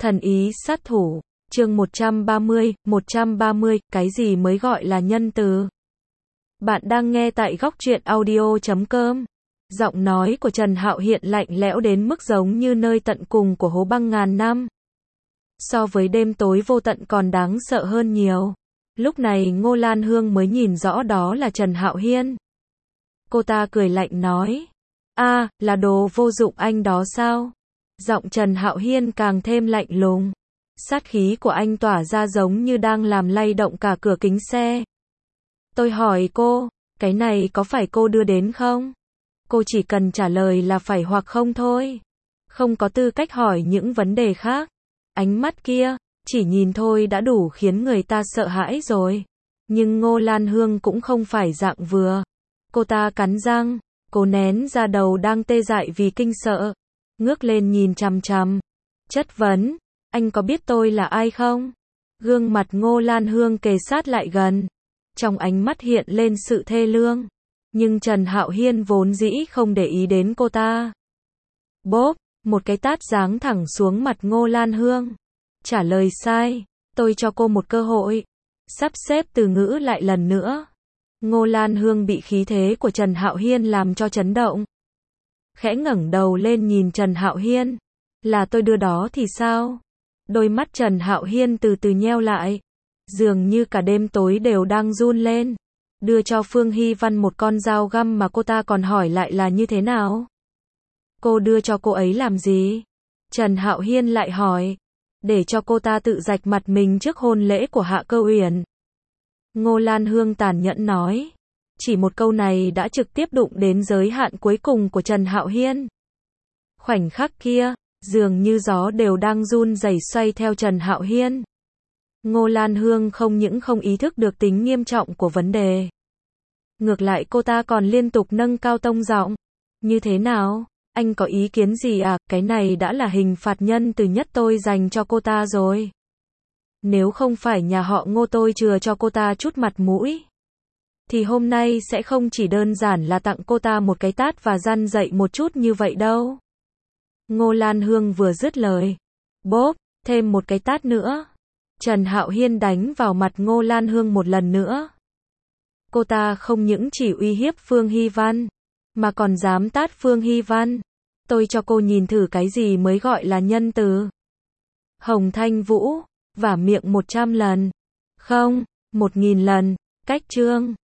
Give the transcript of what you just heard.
Thần ý sát thủ, chương 130, cái gì mới gọi là nhân từ? Bạn đang nghe tại góc truyện audio.com. Giọng nói của Trần Hạo Hiên lạnh lẽo đến mức giống như nơi tận cùng của hố băng ngàn năm. So với đêm tối vô tận còn đáng sợ hơn nhiều. Lúc này Ngô Lan Hương mới nhìn rõ đó là Trần Hạo Hiên. Cô ta cười lạnh nói. Là đồ vô dụng anh đó sao? Giọng Trần Hạo Hiên càng thêm lạnh lùng. Sát khí của anh tỏa ra giống như đang làm lay động cả cửa kính xe. Tôi hỏi cô, cái này có phải cô đưa đến không? Cô chỉ cần trả lời là phải hoặc không thôi. Không có tư cách hỏi những vấn đề khác. Ánh mắt kia, chỉ nhìn thôi đã đủ khiến người ta sợ hãi rồi. Nhưng Ngô Lan Hương cũng không phải dạng vừa. Cô ta cắn răng, cố nén ra đầu đang tê dại vì kinh sợ. Ngước lên nhìn chằm chằm. Chất vấn, anh có biết tôi là ai không? Gương mặt Ngô Lan Hương kề sát lại gần. Trong ánh mắt hiện lên sự thê lương. Nhưng Trần Hạo Hiên vốn dĩ không để ý đến cô ta. Bốp, một cái tát giáng thẳng xuống mặt Ngô Lan Hương. Trả lời sai, tôi cho cô một cơ hội. Sắp xếp từ ngữ lại lần nữa. Ngô Lan Hương bị khí thế của Trần Hạo Hiên làm cho chấn động. Khẽ ngẩng đầu lên nhìn Trần Hạo Hiên. Là tôi đưa đó thì sao? Đôi mắt Trần Hạo Hiên từ từ nheo lại. Dường như cả đêm tối đều đang run lên. Đưa cho Phương Hy Văn một con dao găm mà cô ta còn hỏi lại là như thế nào? Cô đưa cho cô ấy làm gì? Trần Hạo Hiên lại hỏi. Để cho cô ta tự rạch mặt mình trước hôn lễ của Hạ Cơ Uyển. Ngô Lan Hương tàn nhẫn nói. Chỉ một câu này đã trực tiếp đụng đến giới hạn cuối cùng của Trần Hạo Hiên. Khoảnh khắc kia, dường như gió đều đang run rẩy xoay theo Trần Hạo Hiên. Ngô Lan Hương không những không ý thức được tính nghiêm trọng của vấn đề. Ngược lại cô ta còn liên tục nâng cao tông giọng. Như thế nào? Anh có ý kiến gì à? Cái này đã là hình phạt nhân từ nhất tôi dành cho cô ta rồi. Nếu không phải nhà họ Ngô tôi chừa cho cô ta chút mặt mũi, thì hôm nay sẽ không chỉ đơn giản là tặng cô ta một cái tát và răn dạy một chút như vậy đâu. Ngô Lan Hương vừa dứt lời. Bốp, thêm một cái tát nữa. Trần Hạo Hiên đánh vào mặt Ngô Lan Hương một lần nữa. Cô ta không những chỉ uy hiếp Phương Hy Văn, mà còn dám tát Phương Hy Văn. Tôi cho cô nhìn thử cái gì mới gọi là nhân từ. Hồng Thanh Vũ, vả miệng 100 lần. Không, 1000 lần. Cách chương.